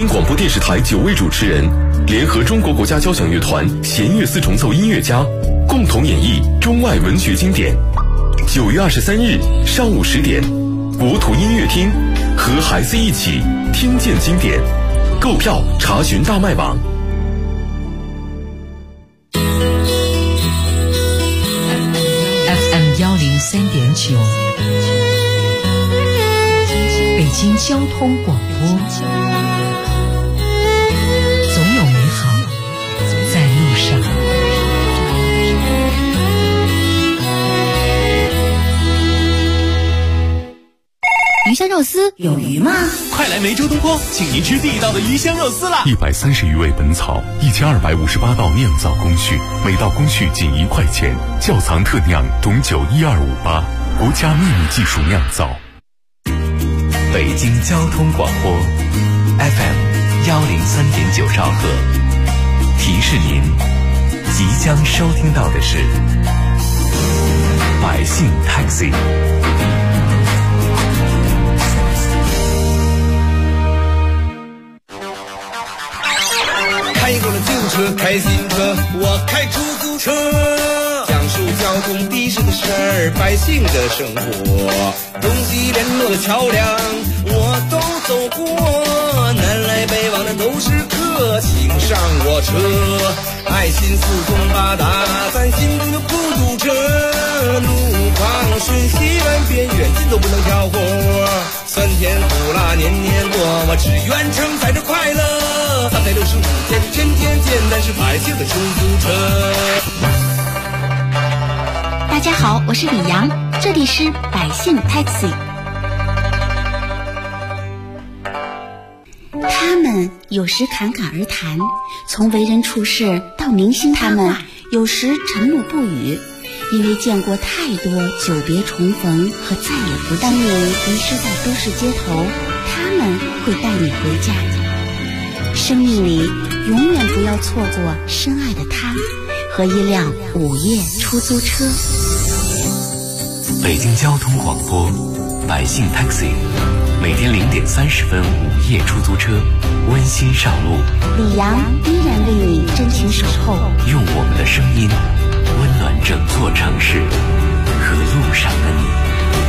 广播电视台9位主持人联合中国国家交响乐团弦乐四重奏音乐家，共同演绎中外文学经典。9月23日上午10点，国土音乐厅，和孩子一起听见经典。购票查询大麦网。 FM 103.9，北京交通广播，总有美好在路上。 鱼香肉丝有鱼吗？ 快来梅州东坡，请您吃地道的鱼香肉丝啦 ！130余味本草，1258道酿造工序，每道工序仅1块钱。窖藏特酿董酒12588，国家秘密技术酿造。 北京交通广播 FM 103.9兆赫，提示您即将收听到的是百姓 Taxi。 开过了旧车，开新车，我开出租车，讲述交通的士的事儿，百姓的生活，东西联络的桥梁，我都走过，南来北往的都是客，请上我车，爱心四通八达，咱心中的孤独者，路况瞬息万变，远近都不能挑活，酸甜苦辣年年过，我只愿承载着快乐，365天，天天简单是百姓的出租车。 大家好，我是李阳，这里是百姓 Taxi。 他们有时侃侃而谈，从为人处事到明星他们有时沉默不语，因为见过太多久别重逢和再也不当你迷失在都市街头，他们会带你回家。生命里永远不要错过深爱的他和一辆午夜出租车。 北京交通广播百姓 Taxi， 每天0点30分午夜出租车温馨上路， 李阳依然为你真情守候， 用我们的声音温暖整座城市和路上的你。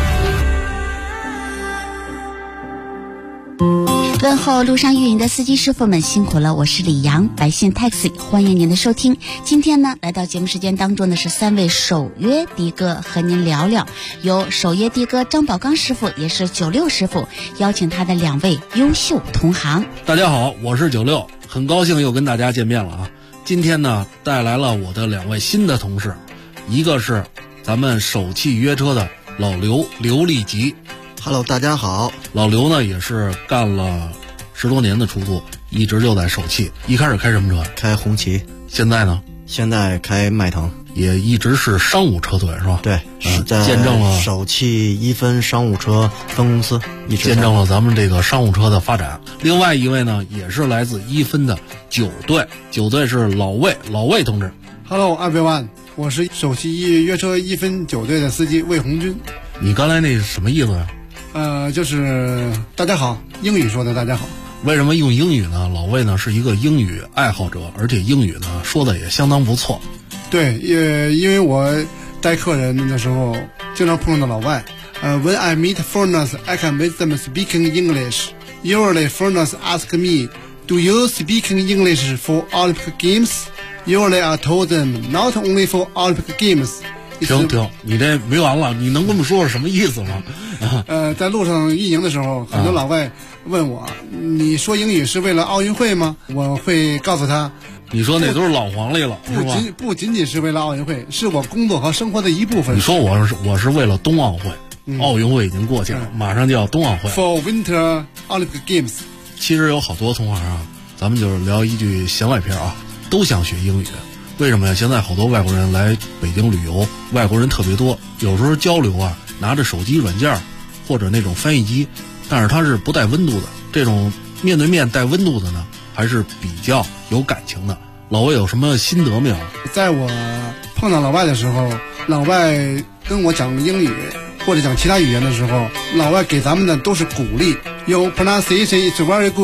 问候路上运营的司机师傅们辛苦了，我是李阳，百姓 Taxi， 欢迎您的收听。今天呢，来到节目时间当中的是3位守约的哥和您聊聊，由守约的哥张宝刚师傅也是96师傅邀请他的2位优秀同行。 大家好，我是96，很高兴又跟大家见面了啊！今天呢，带来了我的2位新的同事，一个是咱们首汽约车的老刘立吉。 Hello， 大家好。 老刘呢也是干了10多年的出租，一直就在首汽。一开始开什么车？ 开红旗。 现在呢？ 现在开迈腾。 也一直是商务车队是吧？ 对，在见证了首汽一分商务车分公司， 见证了咱们这个商务车的发展。另外一位呢，也是来自一分的9队是老魏同志。 Hello everyone， 我是首汽约车一分9队的司机魏红军。 你刚才那是什么意思呀？ 就是大家好，英语说的大家好。 为什么用英语呢？老魏呢是一个英语爱好者，而且英语呢说的也相当不错。 对，因为我带客人的时候经常碰到老外。When I meet foreigners, I can make them speaking English. Usually foreigners ask me, "Do you speak English for Olympic Games?" Usually I told them, "Not only for Olympic Games." 停，你这没完了，你能跟我们说说什么意思吗？ 在路上运营的时候，很多老外问我，你说英语是为了奥运会吗？我会告诉他， 你说那都是老黄历了，是吧？ 不仅仅是为了奥运会，是我工作和生活的一部分。 你说我是为了冬奥会，奥运会已经过去了，马上就要冬奥会。 For Winter Olympic Games。 其实有好多同行啊，咱们就是聊一句闲外篇啊，都想学英语。为什么呀？现在好多外国人来北京旅游，外国人特别多，有时候交流啊，拿着手机软件或者那种翻译机，但是它是不带温度的。这种面对面带温度的呢，还是比较有感情的。老魏有什么心得没有？ 在我碰到老外的时候，老外跟我讲英语或者讲其他语言的时候，老外给咱们的都是鼓励。Your pronunciation is very good.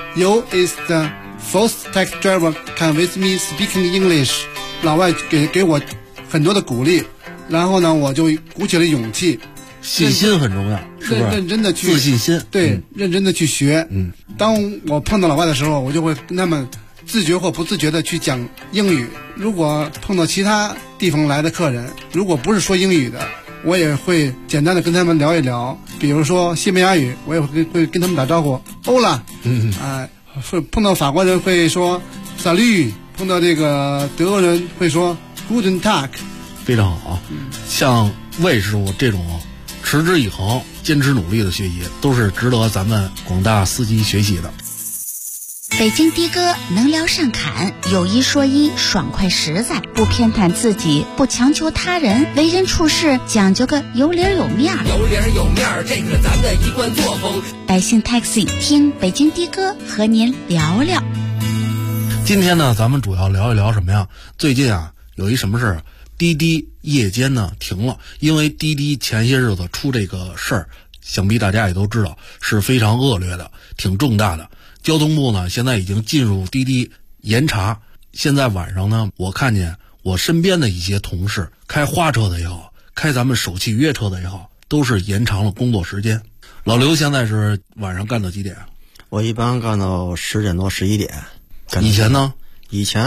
You is the first taxi driver can with me speaking English。老外给我很多的鼓励，然后呢，我就鼓起了勇气。 信心很重要，是不是？ 认真的去自信心， 对，认真的去学。当我碰到老外的时候，我就会跟他们自觉或不自觉的去讲英语。如果碰到其他地方来的客人，如果不是说英语的，我也会简单的跟他们聊一聊。比如说西班牙语，我也会跟他们打招呼，欧啦，碰到法国人会说 salut， 碰到这个德国人会说 guten Tag， 非常好。像魏师傅这种持之以恒、坚持努力的学习，都是值得咱们广大司机学习的。 北京的哥能聊善侃，有一说一，爽快实在，不偏袒自己，不强求他人，为人处事讲究个有理有面儿。 有理有面儿，这是咱的一贯作风。 百姓 Taxi 听北京的哥和您聊聊。 今天呢，咱们主要聊一聊什么呀？最近啊，有一什么事儿？滴滴夜间呢停了，因为滴滴前些日子出这个事儿，想必大家也都知道，是非常恶劣的，挺重大的。交通部呢现在已经进入滴滴严查。现在晚上呢，我看见我身边的一些同事，开花车的也好，开咱们首汽约车的也好，都是延长了工作时间。老刘现在是晚上干到几点？ 我一般干到10点多11点。 以前呢？ 以前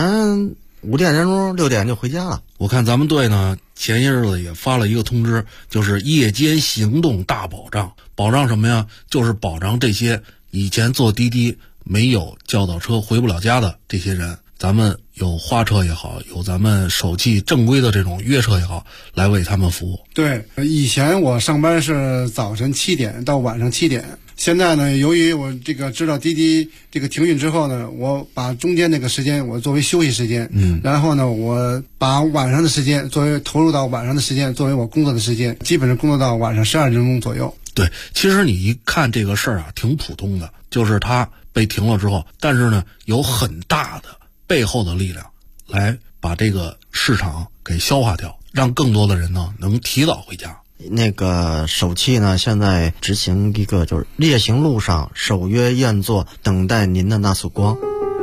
5点钟6点就回家了。 我看咱们队呢前些日子也发了一个通知，就是夜间行动大保障。保障什么呀？就是保障这些以前坐滴滴没有叫到车回不了家的这些人，咱们有花车也好，有咱们首汽正规的这种约车也好，来为他们服务。 对，以前我上班是早晨7点到晚上7点，现在呢，由于我这个知道滴滴这个停运之后呢，我把中间那个时间我作为休息时间，然后呢，我把晚上的时间作为投入到晚上的时间作为我工作的时间，基本上工作到晚上12点钟左右。 对，其实你一看这个事儿啊，挺普通的，就是它被停了之后，但是呢，有很大的背后的力量来把这个市场给消化掉，让更多的人呢能提早回家。 那个首汽呢，现在执行一个就是烈行路上守约愿座，等待您的那束光。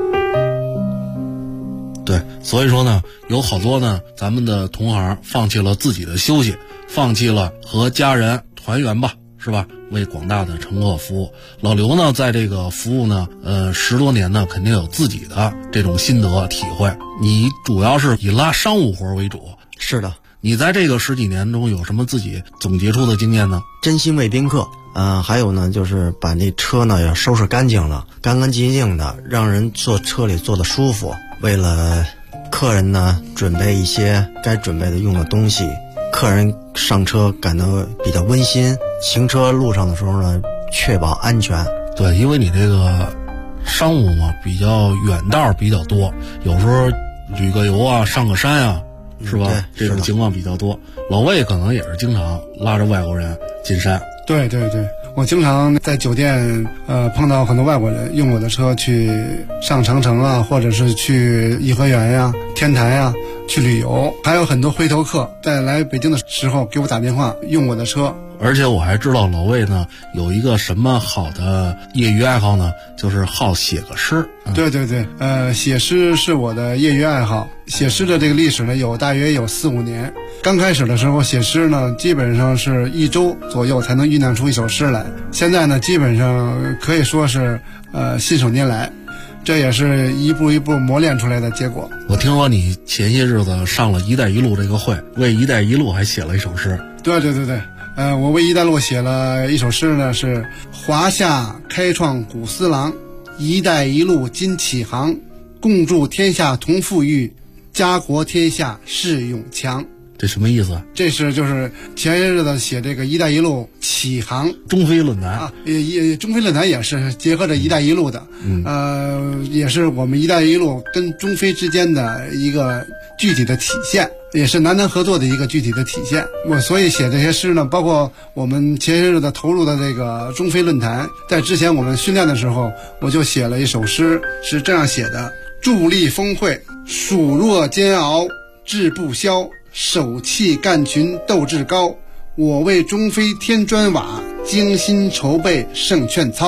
对，所以说呢，有好多呢，咱们的同行放弃了自己的休息，放弃了和家人团圆吧，是吧？为广大的乘客服务。老刘呢，在这个服务呢，10多年呢，肯定有自己的这种心得体会。你主要是以拉商务活为主。 是的。 你在这个10几年中有什么自己总结出的经验呢？ 真心为宾客，还有呢，就是把那车呢要收拾干净了，干干净净的，让人坐车里坐得舒服。为了客人呢，准备一些该准备的用的东西，客人上车感到比较温馨。行车路上的时候呢，确保安全。 对，因为你这个商务嘛，比较远道比较多，有时候旅个游啊，上个山啊，是吧？这种情况比较多。老魏可能也是经常拉着外国人进山。 对对对，我经常在酒店碰到很多外国人用我的车去上长城啊，或者是去颐和园呀、天坛呀去旅游，还有很多回头客在来北京的时候给我打电话用我的车。 而且我还知道老魏呢有一个什么好的业余爱好呢，就是好写个诗。 对对对，写诗是我的业余爱好。写诗的这个历史呢，大约有4、5年。刚开始的时候写诗呢，基本上是1周左右才能酝酿出一首诗来。现在呢，基本上可以说是信手拈来，这也是一步一步磨练出来的结果。 我听说你前些日子上了一带一路这个会，为一带一路还写了一首诗。 对对对对，我为一带一路写了一首诗呢，是华夏开创古丝郎，一带一路今起航，共筑天下同富裕，家国天下世永强。 这什么意思？ 这是就是前些日子写这个一带一路起航， 中非论坛啊，中非论坛也是结合着一带一路的，也是我们一带一路跟中非之间的一个具体的体现，也是南南合作的一个具体的体现。我所以写这些诗呢，包括我们前些日子投入的这个中非论坛，在之前我们训练的时候，我就写了一首诗，是这样写的：助力峰会，暑若煎熬，志不消。手气干群斗志高，我为中非添砖瓦，精心筹备胜券操。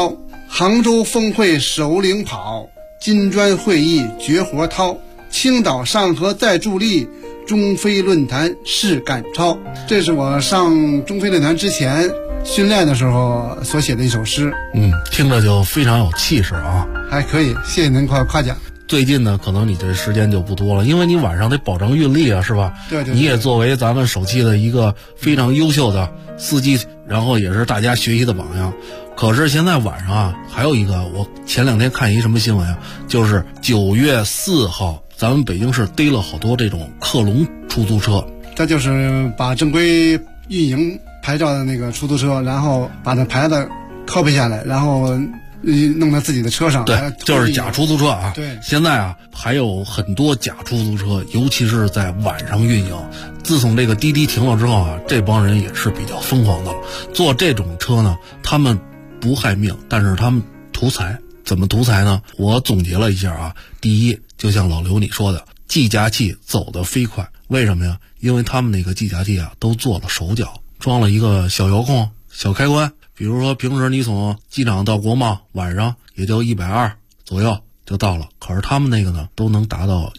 杭州峰会首领跑，金砖会议绝活掏，青岛上河再助力，中非论坛势赶超。这是我上中非论坛之前训练的时候所写的一首诗。 听着就非常有气势啊。 还可以，谢谢您夸奖。 最近呢，可能你这时间就不多了，因为你晚上得保证运力啊，是吧？ 对。 你也作为咱们首期的一个非常优秀的司机，然后也是大家学习的榜样。可是现在晚上啊，还有一个，我前2天看一什么新闻啊，就是9月4号，咱们北京市逮了好多这种克隆出租车。 这就是把正规运营牌照的那个出租车，然后把那牌子copy下来，然后弄到自己的车上。 对，就是假出租车啊。 对， 现在啊还有很多假出租车，尤其是在晚上运营。自从这个滴滴停了之后啊，这帮人也是比较疯狂的了。做这种车呢，他们不害命，但是他们图财。怎么图财呢？我总结了一下啊，第一，就像老刘你说的，计价器走得飞快。为什么呀？因为他们那个计价器啊都做了手脚，装了一个小遥控、小开关。比如说平时你从机场到国贸，晚上也就120左右就到了，可是他们那个呢都能达到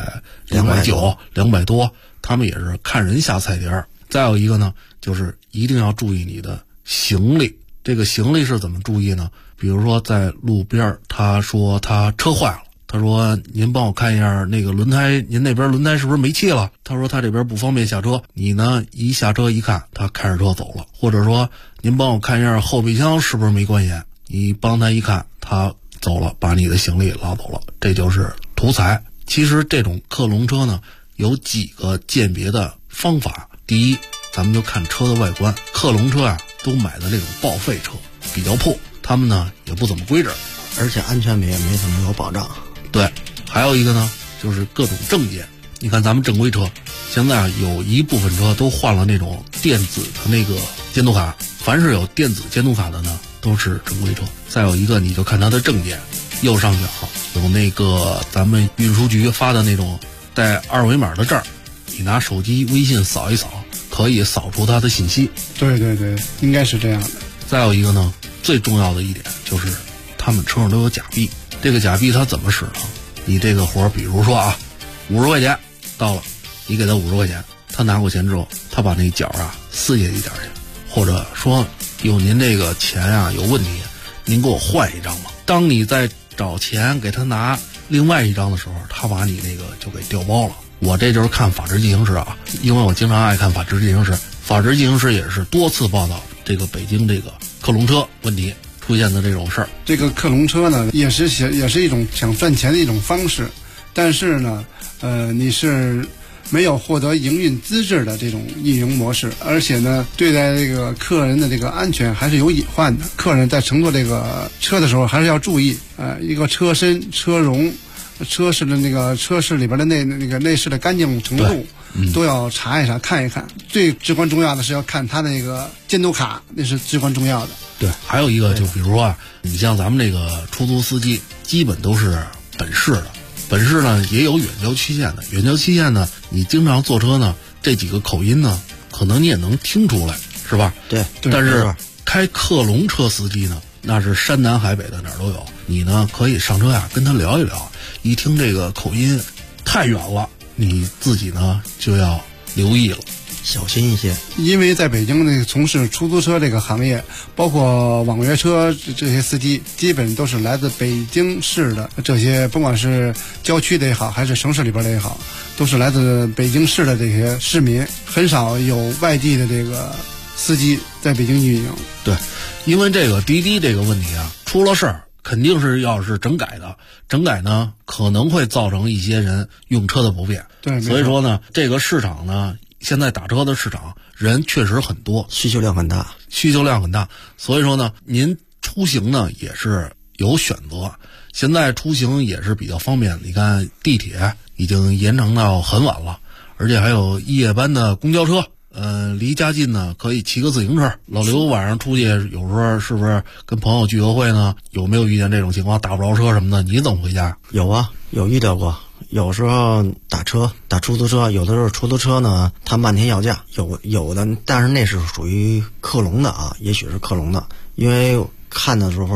190、200多，他们也是看人下菜碟儿。再有一个呢，就是一定要注意你的行李。这个行李是怎么注意呢？比如说在路边，他说他车坏了，他说您帮我看一下那个轮胎，您那边轮胎是不是没气了？他说他这边不方便下车，你呢一下车一看，他开着车走了。或者说您帮我看一下后备箱是不是没关系，你帮他一看，他走了，把你的行李拉走了，这就是图财。其实这种克隆车呢有几个鉴别的方法。第一，咱们就看车的外观，克隆车啊都买的这种报废车，比较破，他们呢也不怎么规整， 而且安全也没怎么有保障。 对，还有一个呢就是各种证件。你看咱们正规车现在啊有一部分车都换了那种电子的那个监督卡，凡是有电子监督卡的呢都是正规车。再有一个，你就看它的证件，右上角有那个咱们运输局发的那种带2维码的证，你拿手机微信扫一扫，可以扫出它的信息。 对，应该是这样的。 再有一个呢，最重要的一点就是他们车上都有假币。这个假币它怎么使呢？你这个活比如说啊50块钱到了，你给他50块钱，他拿过钱之后，他把那角啊撕下一点去，或者说有您这个钱啊有问题，您给我换一张吧。当你在找钱给他拿另外一张的时候，他把你那个就给调包了。我这就是看法制进行时啊，因为我经常爱看法制进行时，法制进行时也是多次报道这个北京这个克隆车问题出现的这种事儿。 这个克隆车呢也是一种想赚钱的一种方式，但是呢你是没有获得营运资质的这种运营模式，而且呢对待这个客人的这个安全还是有隐患的。客人在乘坐这个车的时候还是要注意一个车身、车容、车室的那个车室里边的内饰的干净程度都要查一查看一看。最至关重要的是要看他的那个监督卡，那是至关重要的。 对，还有一个就比如说啊，你像咱们这个出租司机基本都是本市的，本市呢也有远郊区县的，远郊区县呢你经常坐车呢，这几个口音呢可能你也能听出来，是吧？ 对。 但是开克隆车司机呢，那是山南海北的哪儿都有，你呢可以上车呀跟他聊一聊，一听这个口音太远了，你自己呢就要留意了， 小心一些。 因为在北京那个从事出租车这个行业，包括网约车这些司机，基本都是来自北京市的，这些不管是郊区的也好，还是城市里边的也好，都是来自北京市的这些市民，很少有外地的这个司机在北京运营。 对，因为这个滴滴这个问题啊出了事儿，肯定是要是整改的，整改呢可能会造成一些人用车的不便。 对， 所以说呢这个市场呢现在打车的市场人确实很多， 需求量很大， 所以说呢您出行呢也是有选择，现在出行也是比较方便。你看地铁已经延长到很晚了，而且还有夜班的公交车，离家近呢可以骑个自行车。老刘晚上出去有时候是不是跟朋友聚个会呢？有没有遇见这种情况打不着车什么的？你怎么回家？ 有啊，有遇到过。有时候打出租车，有的时候出租车呢他漫天要价，有的，但是那是属于克隆的啊，也许是克隆的。因为看的时候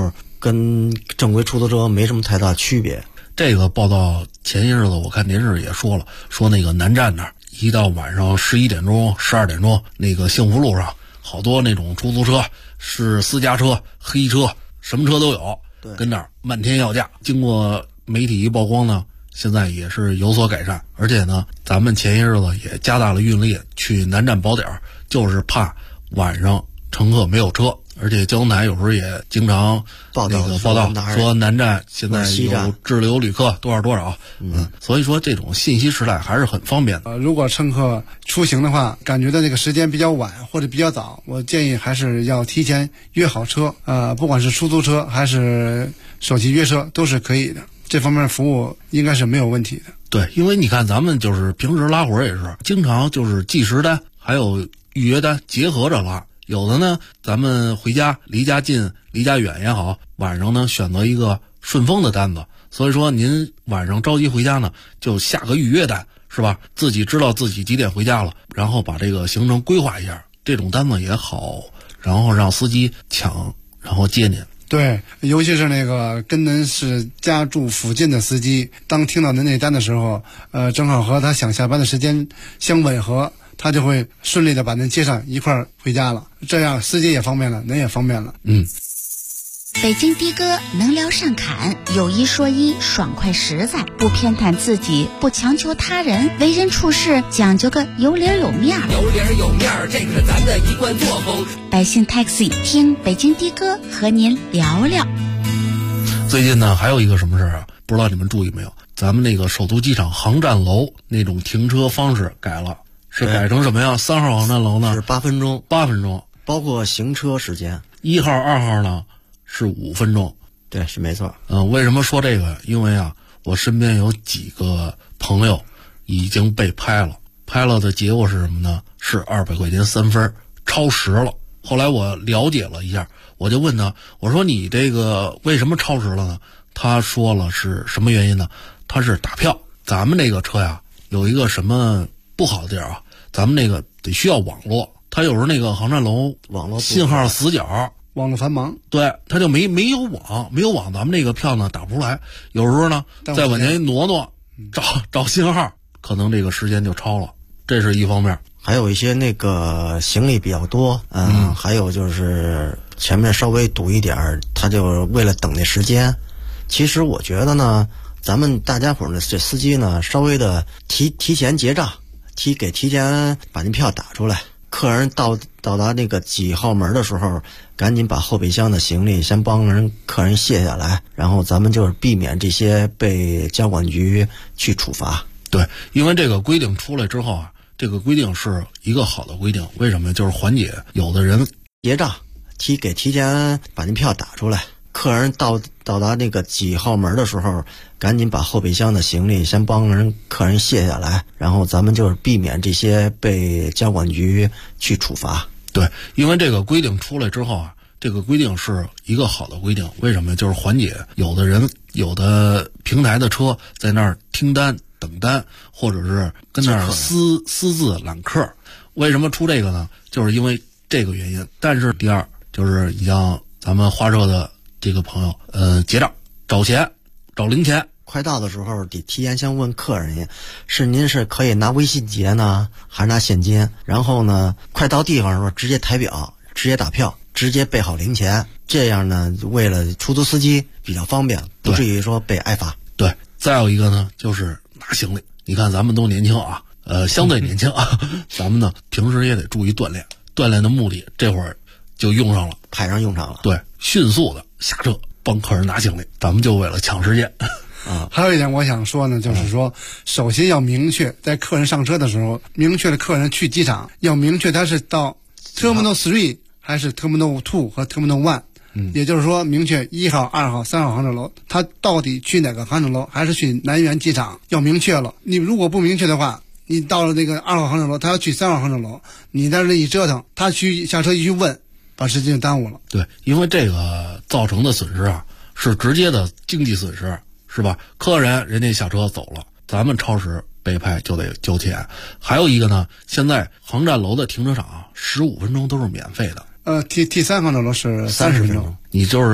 跟正规出租车没什么太大区别。 这个报道前些日子我看电视也说了，说那个南站那儿一到晚上11点钟、12点钟，那个幸福路上好多那种出租车，是私家车、黑车，什么车都有，跟那儿漫天要价。经过媒体一曝光呢，现在也是有所改善，而且呢，咱们前些日子也加大了运力去南站保点，就是怕晚上乘客没有车。而且交通台有时候也经常报道说南站现在有滞留旅客多少，所以说这种信息时代还是很方便的。 如果乘客出行的话，感觉到这个时间比较晚或者比较早，我建议还是要提前约好车，不管是出租车还是手机约车都是可以的，这方面服务应该是没有问题的。 对，因为你看咱们就是平时拉活也是经常就是计时单还有预约单结合着拉。有的呢，咱们回家离家近离家远也好，晚上呢选择一个顺丰的单子，所以说您晚上着急回家呢，就下个预约单，是吧？自己知道自己几点回家了，然后把这个行程规划一下，这种单子也好，然后让司机抢，然后接您。 对，尤其是那个跟您是家住附近的司机，当听到您那单的时候，正好和他想下班的时间相吻合，他就会顺利的把您接上一块儿回家了，这样司机也方便了，您也方便了。 北京的哥能聊善侃，有一说一，爽快实在，不偏袒自己，不强求他人，为人处事讲究个有理有面儿。 有理有面儿，这可是咱的一贯作风。 百姓 Taxi 听北京的哥和您聊聊。 最近呢，还有一个什么事儿啊？不知道你们注意没有？咱们那个首都机场航站楼那种停车方式改了，是改成什么呀？3号航站楼呢是8分钟 ，8分钟， 包括行车时间。 1号、2号呢是5分钟。 对，是没错。 为什么说这个？因为啊，我身边有几个朋友已经被拍了的结果是什么呢？是200块钱3分，超时了。后来我了解了一下，我就问他，我说你这个为什么超时了呢？他说了是什么原因呢？他是打票。咱们这个车呀，有一个什么不好的地儿啊？咱们那个得需要网络，他有时候那个航站楼网络信号死角， 网络繁忙， 对，他就没有网，咱们这个票呢打不出来。有时候呢，再往前挪，找信号，可能这个时间就超了，这是一方面。 还有一些那个行李比较多，还有就是前面稍微堵一点儿，他就为了等那时间。其实我觉得呢，咱们大家伙儿呢，这司机呢，稍微的提前结账，提前把那票打出来。客人到达那个几号门的时候，赶紧把后备箱的行李先帮客人卸下来，然后咱们就是避免这些被交管局去处罚。 对，因为这个规定出来之后啊，这个规定是一个好的规定。为什么？就是缓解有的人结账，提前把那票打出来。客人到达那个几号门的时候，赶紧把后备箱的行李先帮客人卸下来，然后咱们就是避免这些被交管局去处罚。 对，因为这个规定出来之后啊，这个规定是一个好的规定。为什么？就是缓解有的平台的车在那儿听单等单，或者是跟那儿私自揽客。为什么出这个呢？就是因为这个原因。但是第二就是你像咱们花车的这个朋友，结账找零钱， 快到的时候得提前先问客人，您是可以拿微信结呢，还是拿现金？然后呢，快到地方的时候直接抬表，直接打票，直接备好零钱。这样呢，为了出租司机比较方便，不至于说被挨罚。 对，再有一个呢，就是拿行李。你看咱们都年轻啊，相对年轻啊，咱们呢平时也得注意锻炼的目的，这会儿就用上了， 派上用场了。 对，迅速的下车帮客人拿行李，咱们就为了抢时间。 还有一点我想说呢，就是说，首先要明确，在客人上车的时候，明确的客人去机场要明确他是到 Terminal 3还是 Terminal 2和 Terminal 1，也就是说明确1号、2号、3号航站楼，他到底去哪个航站楼，还是去南苑机场，要明确了。你如果不明确的话，你到了那个2号航站楼，他要去3号航站楼，你在这一折腾，他去下车一去问，把时间就耽误了。 对，因为这个造成的损失啊，是直接的经济损失，是吧？客人家下车走了，咱们超时被拍就得交钱。还有一个呢，现在航站楼的停车场15分钟都是免费的。 T3航站楼是30分钟， 你就是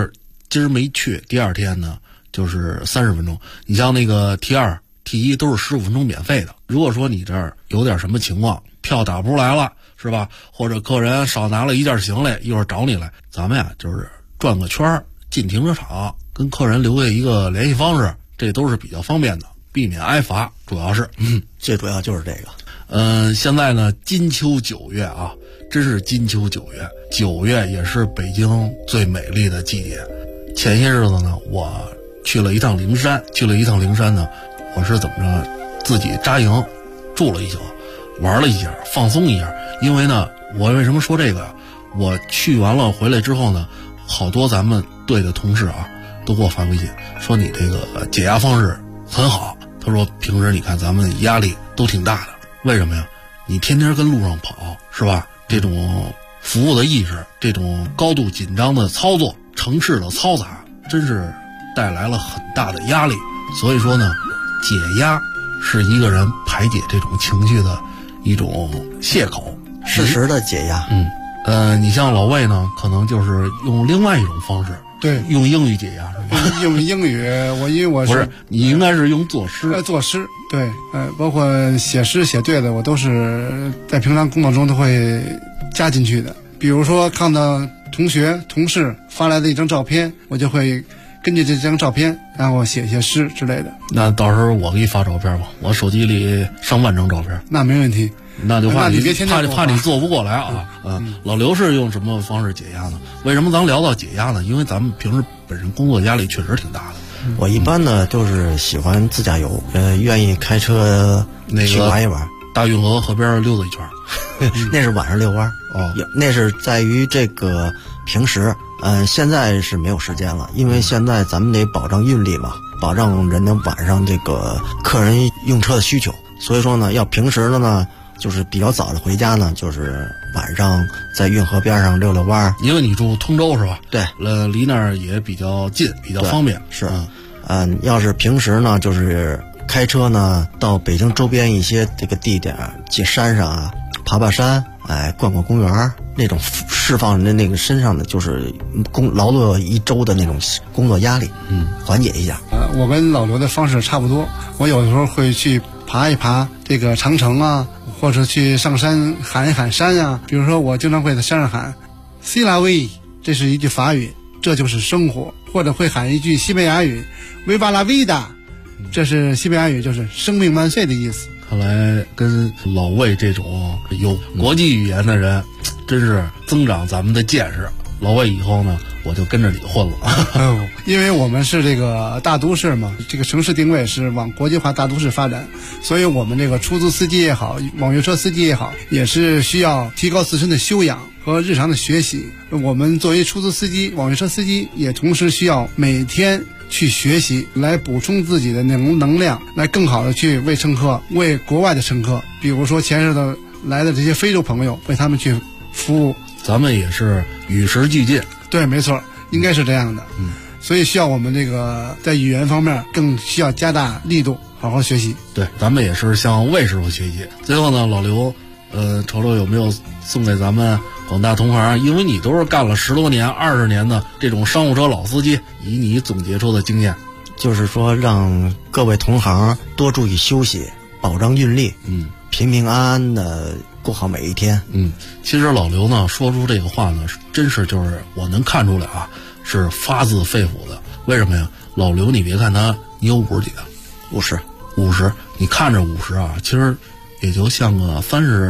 今儿没去，第二天呢就是30分钟。你像那个 T2、T1 都是15分钟免费的。如果说你这儿有点什么情况，票打不出来了，是吧？或者客人少拿了一件行李，一会儿找你来，咱们呀就是转个圈进停车场，跟客人留下一个联系方式，这都是比较方便的，避免挨罚。主要是， 最主要就是这个。 现在呢，金秋9月啊，真是金秋9月，9月也是北京最美丽的季节。前些日子呢，我去了一趟灵山，呢，我是怎么着，自己扎营，住了一宿，玩了一下，放松一下。因为呢，我为什么说这个呀？我去完了回来之后呢，好多咱们队的同事啊，都给我发微信说你这个解压方式很好。他说平时你看咱们压力都挺大的，为什么呀？你天天跟路上跑，是吧？这种服务的意识，这种高度紧张的操作，城市的嘈杂，真是带来了很大的压力。所以说呢，解压是一个人排解这种情绪的一种借口， 适时的解压。 你像老魏呢，可能就是用另外一种方式， 对， 用英语解压是吧？ 用英语，因为我不是，你应该是用作诗。 作诗，对，包括写诗写对的，我都是在平常工作中都会加进去的。比如说看到同学同事发来的一张照片，我就会根据这张照片，然后写些诗之类的。 那到时候我给你发照片吧，我手机里上万张照片。 那没问题。 那就怕你别天天怕你做不过来啊。老刘是用什么方式解压呢？为什么咱聊到解压呢？因为咱们平时本身工作压力确实挺大的。 我一般呢就是喜欢自驾游，愿意开车去玩一玩， 大运河河边溜达一圈。 那是晚上遛弯哦，那是在于这个平时，现在是没有时间了，因为现在咱们得保障运力嘛，保障人的晚上这个客人用车的需求，所以说呢，要平时的呢，就是比较早的回家呢，就是晚上在运河边上溜溜弯。 因为你住通州是吧？ 对， 离那儿也比较近，比较方便。 是，要是平时呢，就是开车呢到北京周边一些这个地点，去山上啊，爬山，逛逛公园，那种释放人的那个身上的就是劳作一周的那种工作压力，缓解一下。 我跟老刘的方式差不多，我有的时候会去爬一爬这个长城啊，或者去上山喊一喊山啊。比如说我经常会在山上喊 "C'est la vie"， 这是一句法语，这就是生活，或者会喊一句西班牙语 "Viva la vida"， 这是西班牙语，就是生命万岁的意思。 看来跟老魏这种有国际语言的人，真是增长咱们的见识。老魏以后呢，我就跟着你混了。 因为我们是这个大都市嘛，这个城市定位是往国际化大都市发展，所以我们这个出租司机也好，网约车司机也好，也是需要提高自身的修养和日常的学习。我们作为出租司机、网约车司机，也同时需要每天去学习，来补充自己的能量，来更好的去为乘客，为国外的乘客，比如说前日的来的这些非洲朋友，为他们去服务。 咱们也是与时俱进。 对，没错，应该是这样的。所以需要我们这个在语言方面更需要加大力度，好好学习。 对，咱们也是向魏师傅学习。最后呢，老刘，瞅瞅有没有送给咱们广大同行，因为你都是干了10多年、20年的这种商务车老司机，以你总结出的经验， 就是说让各位同行多注意休息，保障运力，平平安安的过好每一天。 其实老刘呢说出这个话呢，真是就是我能看出来啊，是发自肺腑的。为什么呀？老刘，你别看他，你有50几的，50，你看着50啊，其实也就像个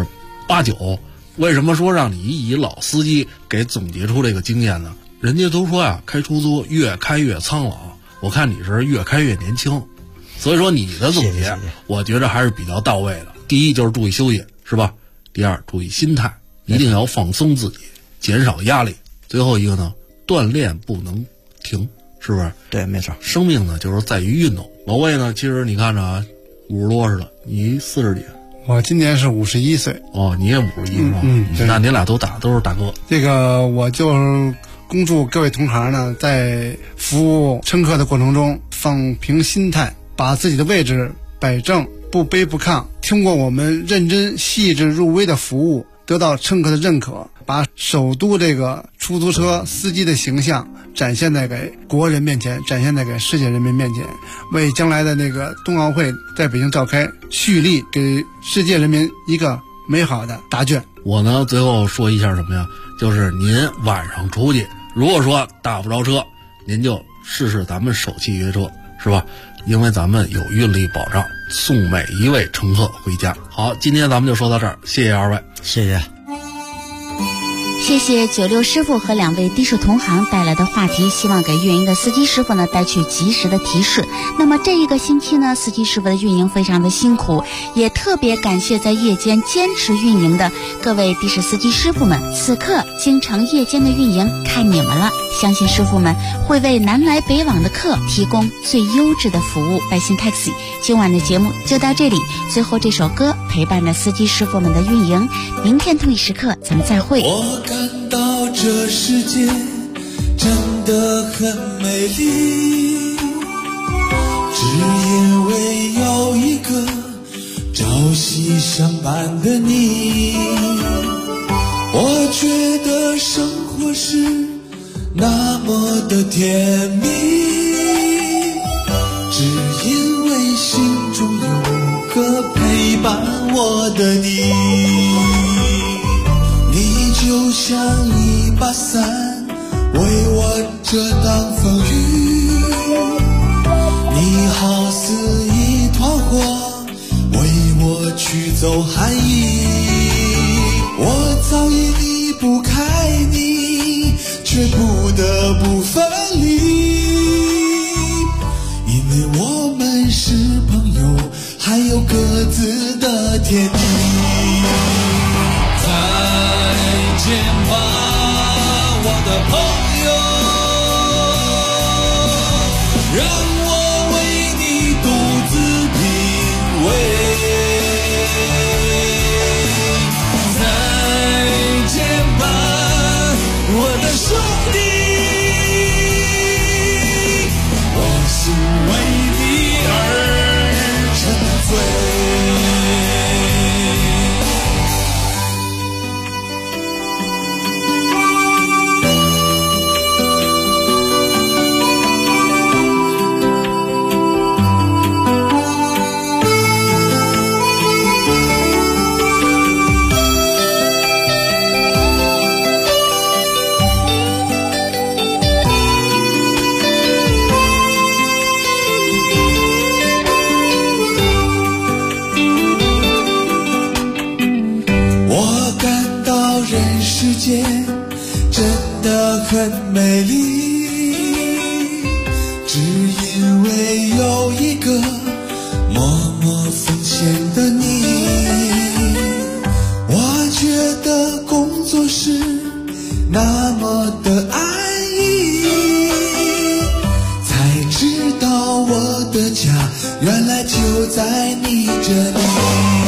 38、9。为什么说让你以老司机给总结出这个经验呢？人家都说呀，开出租越开越苍老，我看你是越开越年轻。所以说你的总结，我觉得还是比较到位的。第一就是注意休息，是吧？第二，注意心态，一定要放松自己，减少压力。最后一个呢，锻炼不能停，是不是？ 对，没错。 生命呢，就是在于运动。老魏呢，其实你看着啊，50多似的，你40几？ 我今年是51岁。 哦，你也51是吧？那你俩都是大哥。 这个我就是恭祝各位同行呢，在服务乘客的过程中，放平心态，把自己的位置摆正，不卑不亢。通过我们认真细致入微的服务， 得到乘客的认可，把首都这个出租车司机的形象展现在给国人面前，展现在给世界人民面前，为将来的那个冬奥会在北京召开蓄力，给世界人民一个美好的答卷。 我呢最后说一下什么呀，就是您晚上出去，如果说打不着车，您就试试咱们首汽约车，是吧？因为咱们有运力保障，送每一位乘客回家。好，今天咱们就说到这儿，谢谢二位， 谢谢。 谢谢96师傅和2位的士同行带来的话题，希望给运营的司机师傅呢带去及时的提示。那么这一个星期呢，司机师傅的运营非常的辛苦，也特别感谢在夜间坚持运营的各位的士司机师傅们。此刻京城夜间的运营看你们了，相信师傅们会为南来北往的客提供最优质的服务。百姓 Taxi 今晚的节目就到这里，最后这首歌陪伴着司机师傅们的运营，明天同一时刻咱们再会。 我感到这世界真的很美丽，只因为有一个朝夕相伴的你。我觉得生活是那么的甜蜜，只因为心中有个陪伴我的你。你就像一把伞，为我遮挡风雨，你好似一团火，为我驱走寒意。我早已离不开你，却不得不分离，因为我们是朋友，还有各自的天地。再见吧，我的朋友，让我为你独自品味。再见吧，我的兄弟，我心为你而沉醉。世界真的很美丽，只因为有一个默默奉献的你。我觉得工作是那么的安逸，才知道我的家原来就在你这里。